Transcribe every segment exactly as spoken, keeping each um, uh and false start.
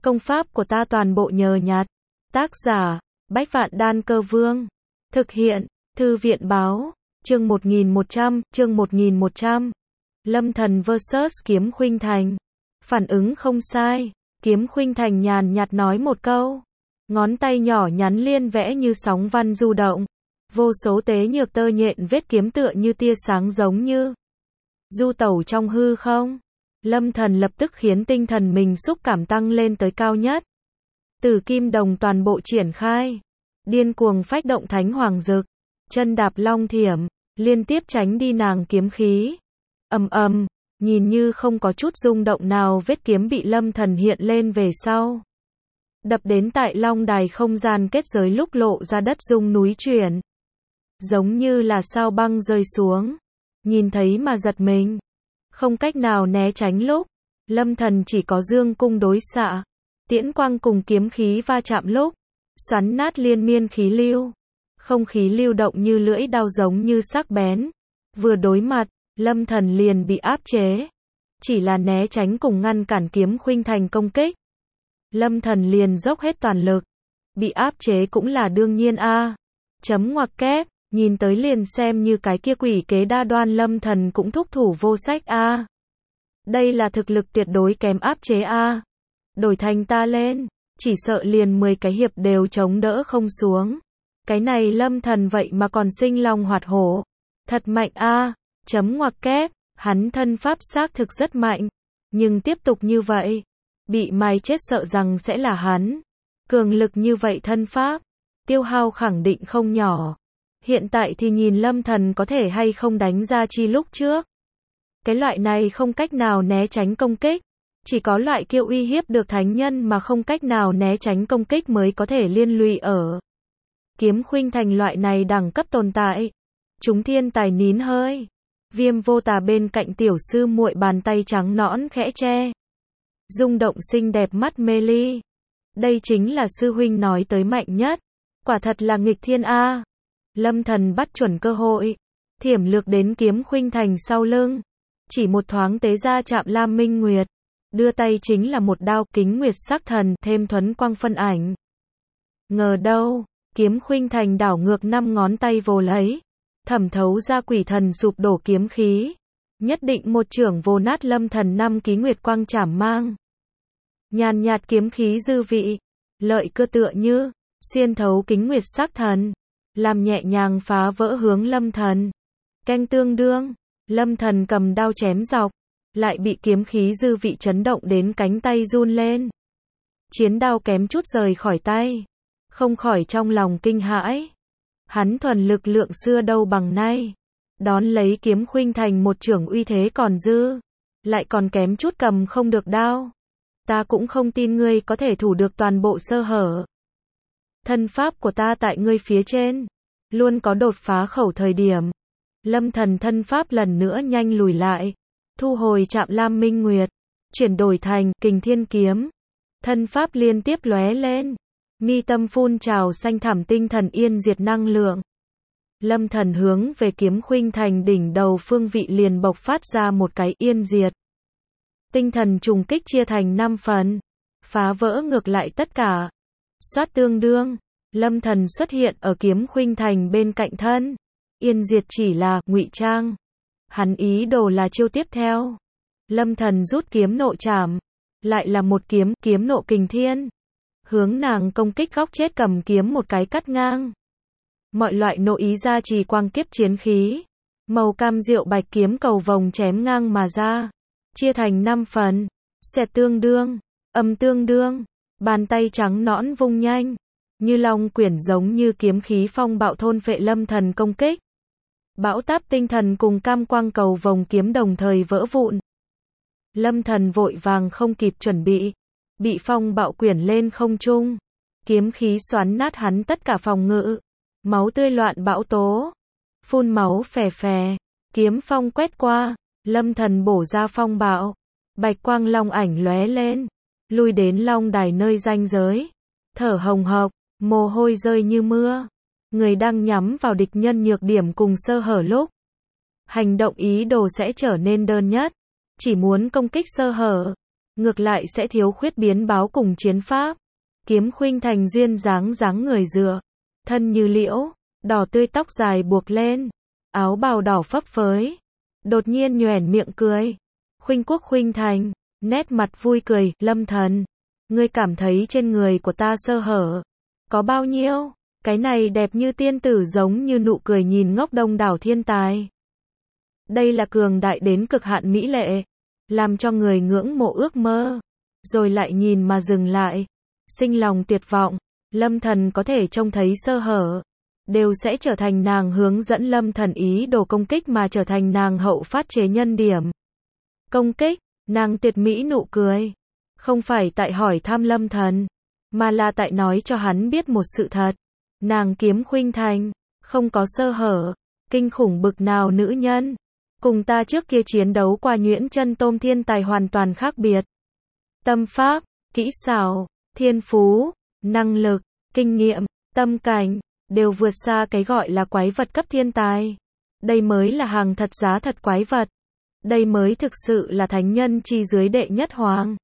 Công pháp của ta toàn bộ nhờ nhặt. Tác giả, Bách Vạn Đan Cơ Vương. Thực hiện, Thư viện Báo. Chương một nghìn một trăm, chương một nghìn một trăm. Lâm Thần versus Kiếm Khuynh Thành. Phản ứng không sai. Kiếm Khuynh Thành nhàn nhạt nói một câu. Ngón tay nhỏ nhắn liên vẽ như sóng văn du động. Vô số tế nhược tơ nhện vết kiếm tựa như tia sáng giống như du tẩu trong hư không. Lâm Thần lập tức khiến tinh thần mình xúc cảm tăng lên tới cao nhất. Tử kim đồng toàn bộ triển khai. Điên cuồng phách động thánh hoàng dực. Chân đạp long thiểm. Liên tiếp tránh đi nàng kiếm khí. Ầm ầm, nhìn như không có chút rung động nào, vết kiếm bị Lâm Thần hiện lên về sau. Đập đến tại long đài không gian kết giới lúc lộ ra đất rung núi chuyển. Giống như là sao băng rơi xuống. Nhìn thấy mà giật mình. Không cách nào né tránh lúc. Lâm Thần chỉ có dương cung đối xạ. Tiễn quang cùng kiếm khí va chạm lúc. Xoắn nát liên miên khí lưu. Không khí lưu động như lưỡi đao giống như sắc bén. Vừa đối mặt, Lâm Thần liền bị áp chế. Chỉ là né tránh cùng ngăn cản Kiếm Khuynh Thành công kích. Lâm Thần liền dốc hết toàn lực. Bị áp chế cũng là đương nhiên a. À. Chấm ngoặc kép, nhìn tới liền xem như cái kia quỷ kế đa đoan Lâm Thần cũng thúc thủ vô sách a. À. Đây là thực lực tuyệt đối kém áp chế a. À. Đổi thành ta lên, chỉ sợ liền mười cái hiệp đều chống đỡ không xuống. Cái này Lâm Thần vậy mà còn sinh long hoạt hổ. Thật mạnh a. À. Chấm ngoặc kép, hắn thân pháp xác thực rất mạnh. Nhưng tiếp tục như vậy, bị mài chết sợ rằng sẽ là hắn. Cường lực như vậy thân pháp, tiêu hao khẳng định không nhỏ. Hiện tại thì nhìn Lâm Thần có thể hay không đánh ra chi lúc trước. Cái loại này không cách nào né tránh công kích. Chỉ có loại kia uy hiếp được thánh nhân mà không cách nào né tránh công kích mới có thể liên lụy ở. Kiếm Khuynh Thành loại này đẳng cấp tồn tại. Chúng thiên tài nín hơi. Viêm Vô Tà bên cạnh tiểu sư muội bàn tay trắng nõn khẽ che. Rung động xinh đẹp mắt mê ly. Đây chính là sư huynh nói tới mạnh nhất. Quả thật là nghịch thiên a. Lâm Thần bắt chuẩn cơ hội. Thiểm lược đến Kiếm Khuynh Thành sau lưng. Chỉ một thoáng tế ra chạm Lam Minh Nguyệt. Đưa tay chính là một đao kính nguyệt sắc thần thêm thuấn quang phân ảnh. Ngờ đâu, Kiếm Khuynh Thành đảo ngược năm ngón tay vồ lấy. Thẩm thấu ra quỷ thần sụp đổ kiếm khí. Nhất định một trưởng vồ nát Lâm Thần năm ký nguyệt quang chảm mang. Nhàn nhạt kiếm khí dư vị. Lợi cơ tựa như, xuyên thấu kính nguyệt sắc thần. Làm nhẹ nhàng phá vỡ hướng Lâm Thần. Canh tương đương, Lâm Thần cầm đao chém dọc. Lại bị kiếm khí dư vị chấn động đến cánh tay run lên. Chiến đao kém chút rời khỏi tay. Không khỏi trong lòng kinh hãi. Hắn thuần lực lượng xưa đâu bằng nay. Đón lấy Kiếm Khuynh Thành một trưởng uy thế còn dư. Lại còn kém chút cầm không được đao. Ta cũng không tin ngươi có thể thủ được toàn bộ sơ hở. Thân pháp của ta tại ngươi phía trên. Luôn có đột phá khẩu thời điểm. Lâm Thần thân pháp lần nữa nhanh lùi lại. Thu hồi chạm Lam Minh Nguyệt. Chuyển đổi thành Kình Thiên Kiếm. Thân pháp liên tiếp lóe lên. Mi tâm phun trào xanh thẳm tinh thần yên diệt năng lượng. Lâm Thần hướng về Kiếm Khuynh Thành đỉnh đầu phương vị liền bộc phát ra một cái yên diệt. Tinh thần trùng kích chia thành năm phần. Phá vỡ ngược lại tất cả. Xoát tương đương. Lâm Thần xuất hiện ở Kiếm Khuynh Thành bên cạnh thân. Yên diệt chỉ là ngụy trang. Hắn ý đồ là chiêu tiếp theo. Lâm Thần rút kiếm nộ trảm. Lại là một kiếm, kiếm nộ kình thiên. Hướng nàng công kích góc chết cầm kiếm một cái cắt ngang. Mọi loại nộ ý ra trì quang kiếp chiến khí. Màu cam rượu bạch kiếm cầu vồng chém ngang mà ra. Chia thành năm phần. Xẹt tương đương. Âm tương đương. Bàn tay trắng nõn vung nhanh. Như long quyển giống như kiếm khí phong bạo thôn phệ Lâm Thần công kích. Bão táp tinh thần cùng cam quang cầu vồng kiếm đồng thời vỡ vụn. Lâm Thần vội vàng không kịp chuẩn bị. Bị phong bạo quyển lên không trung. Kiếm khí xoắn nát hắn tất cả phòng ngự. Máu tươi loạn bão tố. Phun máu phè phè. Kiếm phong quét qua. Lâm Thần bổ ra phong bạo. Bạch quang long ảnh lóe lên. Lui đến long đài nơi ranh giới. Thở hồng hộc. Mồ hôi rơi như mưa. Người đang nhắm vào địch nhân nhược điểm cùng sơ hở lúc. Hành động ý đồ sẽ trở nên đơn nhất. Chỉ muốn công kích sơ hở. ngược lại sẽ thiếu khuyết biến báo cùng chiến pháp. Kiếm khuynh thành duyên dáng dáng người dựa, thân như liễu, đỏ tươi tóc dài buộc lên, áo bào đỏ phấp phới, đột nhiên nhoẻn miệng cười. Khuynh Quốc khuynh thành, nét mặt vui cười, Lâm Thần, ngươi cảm thấy trên người của ta sơ hở có bao nhiêu? Cái này đẹp như tiên tử giống như nụ cười nhìn ngốc đông đảo thiên tài. Đây là cường đại đến cực hạn mỹ lệ, làm cho người ngưỡng mộ ước mơ, rồi lại nhìn mà dừng lại, sinh lòng tuyệt vọng. Lâm Thần có thể trông thấy sơ hở, đều sẽ trở thành nàng hướng dẫn Lâm Thần ý đồ công kích mà trở thành nàng hậu phát chế nhân điểm. Công kích, nàng tuyệt mỹ nụ cười, không phải tại hỏi thăm Lâm Thần, mà là tại nói cho hắn biết một sự thật. Nàng Kiếm khuynh thành, không có sơ hở, kinh khủng bực nào nữ nhân. Cùng ta trước kia chiến đấu qua nhuyễn chân tôm thiên tài hoàn toàn khác biệt. Tâm pháp, kỹ xảo, thiên phú, năng lực, kinh nghiệm, tâm cảnh, đều vượt xa cái gọi là quái vật cấp thiên tài. Đây mới là hàng thật giá thật quái vật. Đây mới thực sự là thánh nhân chi dưới đệ nhất hoàng.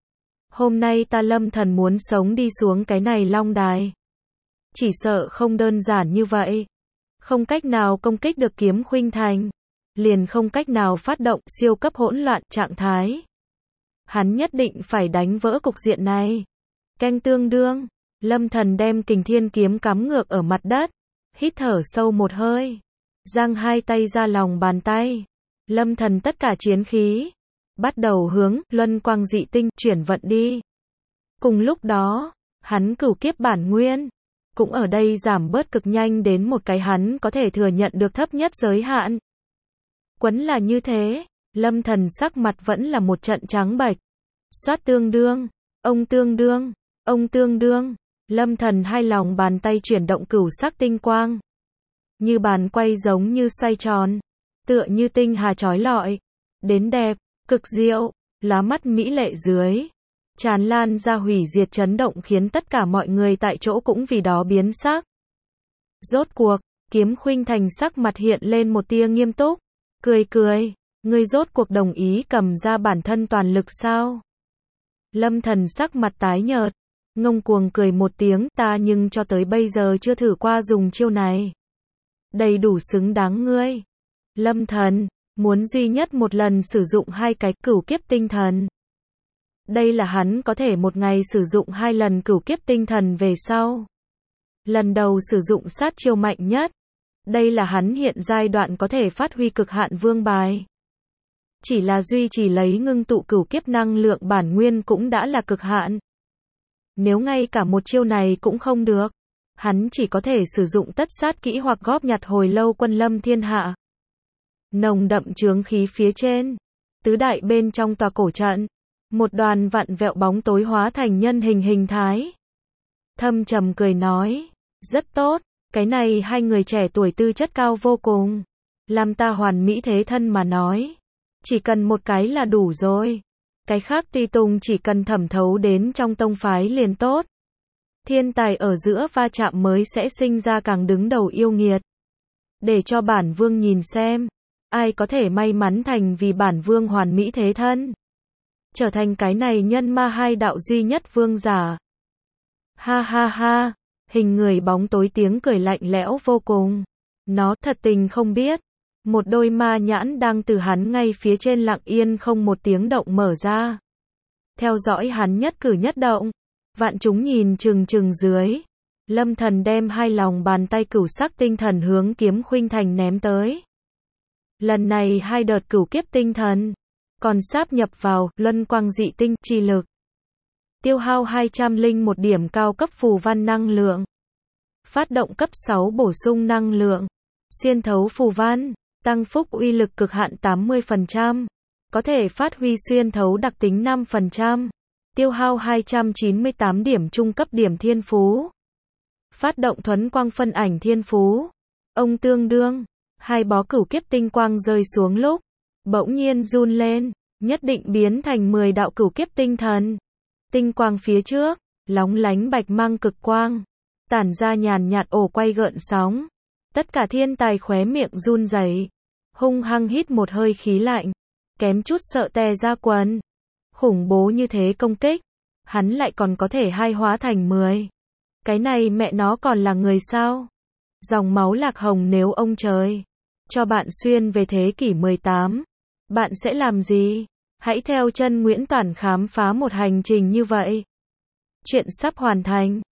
Hôm nay ta Lâm Thần muốn sống đi xuống cái này long đài. Chỉ sợ không đơn giản như vậy. Không cách nào công kích được Kiếm khuynh thành, liền không cách nào phát động siêu cấp hỗn loạn trạng thái. Hắn nhất định phải đánh vỡ cục diện này. Canh tương đương, Lâm Thần đem Kình Thiên kiếm cắm ngược ở mặt đất, hít thở sâu một hơi, giang hai tay ra lòng bàn tay. Lâm Thần tất cả chiến khí, bắt đầu hướng luân quang dị tinh chuyển vận đi. Cùng lúc đó, hắn cửu kiếp bản nguyên, cũng ở đây giảm bớt cực nhanh đến một cái hắn có thể thừa nhận được thấp nhất giới hạn. Quấn là như thế, Lâm Thần sắc mặt vẫn là một trận trắng bệch. Xoát tương đương, ông tương đương, ông tương đương, Lâm Thần hai lòng bàn tay chuyển động cửu sắc tinh quang. Như bàn quay giống như xoay tròn, tựa như tinh hà chói lọi, đến đẹp, cực diệu, lóa mắt mỹ lệ dưới, tràn lan ra hủy diệt chấn động khiến tất cả mọi người tại chỗ cũng vì đó biến sắc. Rốt cuộc, Kiếm khuynh thành sắc mặt hiện lên một tia nghiêm túc, cười cười, ngươi rốt cuộc đồng ý cầm ra bản thân toàn lực sao? Lâm Thần sắc mặt tái nhợt, ngông cuồng cười một tiếng, ta nhưng cho tới bây giờ chưa thử qua dùng chiêu này. Đầy đủ xứng đáng ngươi. Lâm Thần, muốn duy nhất một lần sử dụng hai cái cửu kiếp tinh thần. Đây là hắn có thể một ngày sử dụng hai lần cửu kiếp tinh thần về sau. Lần đầu sử dụng sát chiêu mạnh nhất. Đây là hắn hiện giai đoạn có thể phát huy cực hạn vương bài. Chỉ là duy trì lấy ngưng tụ cửu kiếp năng lượng bản nguyên cũng đã là cực hạn. Nếu ngay cả một chiêu này cũng không được, hắn chỉ có thể sử dụng tất sát kỹ hoặc góp nhặt hồi lâu quân lâm thiên hạ. Nồng đậm chướng khí phía trên, tứ đại bên trong tòa cổ trận, một đoàn vặn vẹo bóng tối hóa thành nhân hình hình thái. Thâm trầm cười nói, rất tốt, cái này hai người trẻ tuổi tư chất cao vô cùng, làm ta hoàn mỹ thế thân mà nói, chỉ cần một cái là đủ rồi. Cái khác tùy tùng chỉ cần thẩm thấu đến trong tông phái liền tốt. Thiên tài ở giữa va chạm mới sẽ sinh ra càng đứng đầu yêu nghiệt. Để cho bản vương nhìn xem, ai có thể may mắn thành vì bản vương hoàn mỹ thế thân, trở thành cái này nhân ma hai đạo duy nhất vương giả. Ha ha ha, hình người bóng tối tiếng cười lạnh lẽo vô cùng. Nó thật tình không biết, một đôi ma nhãn đang từ hắn ngay phía trên lặng yên không một tiếng động mở ra, theo dõi hắn nhất cử nhất động. Vạn chúng nhìn chừng chừng dưới. Lâm Thần đem hai lòng bàn tay cửu sắc tinh thần hướng Kiếm khuynh thành ném tới. Lần này hai đợt cửu kiếp tinh thần còn sáp nhập vào luân quang dị tinh chi lực, tiêu hao hai trăm lẻ một điểm cao cấp phù văn năng lượng, phát động cấp sáu bổ sung năng lượng, xuyên thấu phù văn, tăng phúc uy lực cực hạn tám mươi phần trăm, có thể phát huy xuyên thấu đặc tính năm phần trăm, tiêu hao hai trăm chín mươi tám điểm trung cấp điểm thiên phú, phát động thuấn quang phân ảnh thiên phú. Ông tương đương, hai bó cửu kiếp tinh quang rơi xuống lúc, bỗng nhiên run lên, nhất định biến thành mười đạo cửu kiếp tinh thần. Tinh quang phía trước, lóng lánh bạch mang cực quang, tản ra nhàn nhạt ổ quay gợn sóng. Tất cả thiên tài khóe miệng run rẩy, hung hăng hít một hơi khí lạnh, kém chút sợ tè ra quần. Khủng bố như thế công kích, hắn lại còn có thể hai hóa thành mười. Cái này mẹ nó còn là người sao? Dòng máu Lạc Hồng nếu ông trời cho bạn xuyên về thế kỷ mười tám, bạn sẽ làm gì? Hãy theo chân Nguyễn Toản khám phá một hành trình như vậy. Chuyện sắp hoàn thành.